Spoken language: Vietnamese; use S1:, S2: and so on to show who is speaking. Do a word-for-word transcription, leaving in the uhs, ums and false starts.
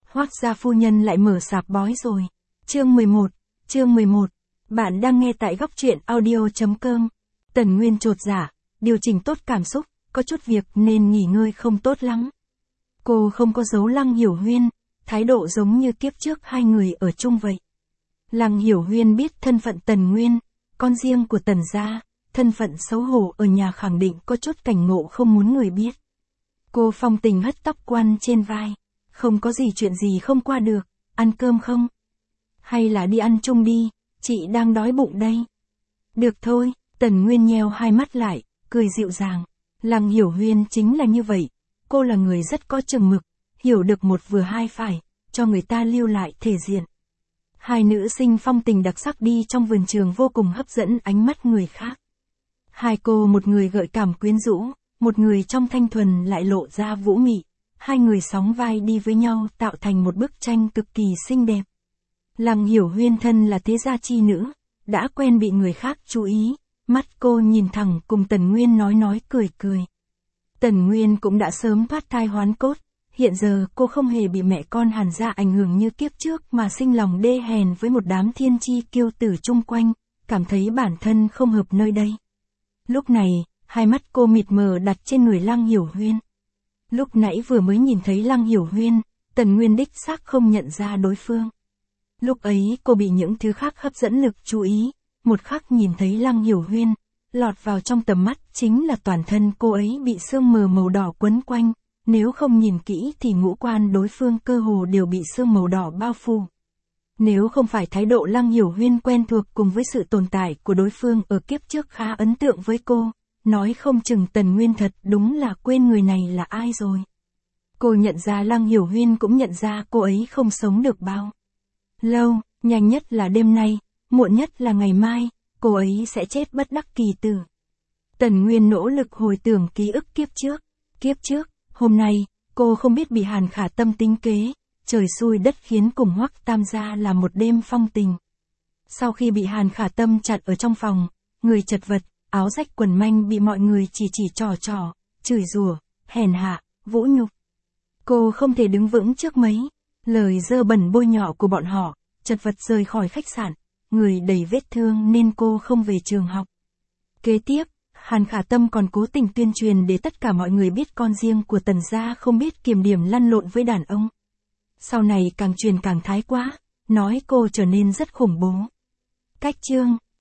S1: Hoác gia phu nhân lại mở sạp bói rồi. Chương mười một, chương mười một. Bạn đang nghe tại góc truyện audio chấm com. Tần Nguyên chột dạ, điều chỉnh tốt cảm xúc, có chút việc nên nghỉ ngơi không tốt lắm. Cô không có giấu Lăng Hiểu Huyên, thái độ giống như kiếp trước hai người ở chung vậy. Lăng Hiểu Huyên biết thân phận Tần Nguyên, con riêng của Tần gia, thân phận xấu hổ ở nhà khẳng định có chút cảnh ngộ không muốn người biết. Cô phong tình hất tóc quan trên vai, không có gì chuyện gì không qua được, ăn cơm không? Hay là đi ăn chung đi, chị đang đói bụng đây. Được thôi, Tần Nguyên nheo hai mắt lại, cười dịu dàng. Lăng Hiểu Huyên chính là như vậy, cô là người rất có chừng mực, hiểu được một vừa hai phải, cho người ta lưu lại thể diện. Hai nữ sinh phong tình đặc sắc đi trong vườn trường vô cùng hấp dẫn ánh mắt người khác. Hai cô, một người gợi cảm quyến rũ, một người trong thanh thuần lại lộ ra vũ mị. Hai người sóng vai đi với nhau tạo thành một bức tranh cực kỳ xinh đẹp. Lăng Hiểu Huyên thân là thế gia chi nữ, đã quen bị người khác chú ý, mắt cô nhìn thẳng cùng Tần Nguyên nói nói cười cười. Tần Nguyên cũng đã sớm thoát thai hoán cốt, hiện giờ cô không hề bị mẹ con Hàn gia ảnh hưởng như kiếp trước mà sinh lòng đê hèn với một đám thiên chi kiêu tử chung quanh, cảm thấy bản thân không hợp nơi đây. Lúc này, hai mắt cô mịt mờ đặt trên người Lăng Hiểu Huyên. Lúc nãy vừa mới nhìn thấy Lăng Hiểu Huyên, Tần Nguyên đích xác không nhận ra đối phương. Lúc ấy cô bị những thứ khác hấp dẫn lực chú ý, một khắc nhìn thấy Lăng Hiểu Huyên, lọt vào trong tầm mắt chính là toàn thân cô ấy bị sương mờ màu đỏ quấn quanh, nếu không nhìn kỹ thì ngũ quan đối phương cơ hồ đều bị sương màu đỏ bao phủ. Nếu không phải thái độ Lăng Hiểu Huyên quen thuộc cùng với sự tồn tại của đối phương ở kiếp trước khá ấn tượng với cô, nói không chừng Tần Nguyên thật đúng là quên người này là ai rồi. Cô nhận ra Lăng Hiểu Huyên cũng nhận ra cô ấy không sống được bao lâu, nhanh nhất là đêm nay, muộn nhất là ngày mai, cô ấy sẽ chết bất đắc kỳ tử. Tần Nguyên nỗ lực hồi tưởng ký ức kiếp trước. Kiếp trước, hôm nay, cô không biết bị Hàn Khả Tâm tính kế, trời xui đất khiến cùng Hoắc Tam gia là một đêm phong tình. Sau khi bị Hàn Khả Tâm chặt ở trong phòng, người chật vật, áo rách quần manh bị mọi người chỉ chỉ trò trò, chửi rủa, hèn hạ, vũ nhục. Cô không thể đứng vững trước mấy lời dơ bẩn bôi nhọ của bọn họ, chật vật rời khỏi khách sạn, người đầy vết thương nên cô không về trường học. Kế tiếp, Hàn Khả Tâm còn cố tình tuyên truyền để tất cả mọi người biết con riêng của Tần gia không biết kiềm điểm lăn lộn với đàn ông. Sau này càng truyền càng thái quá, nói cô trở nên rất khủng bố. Cách chương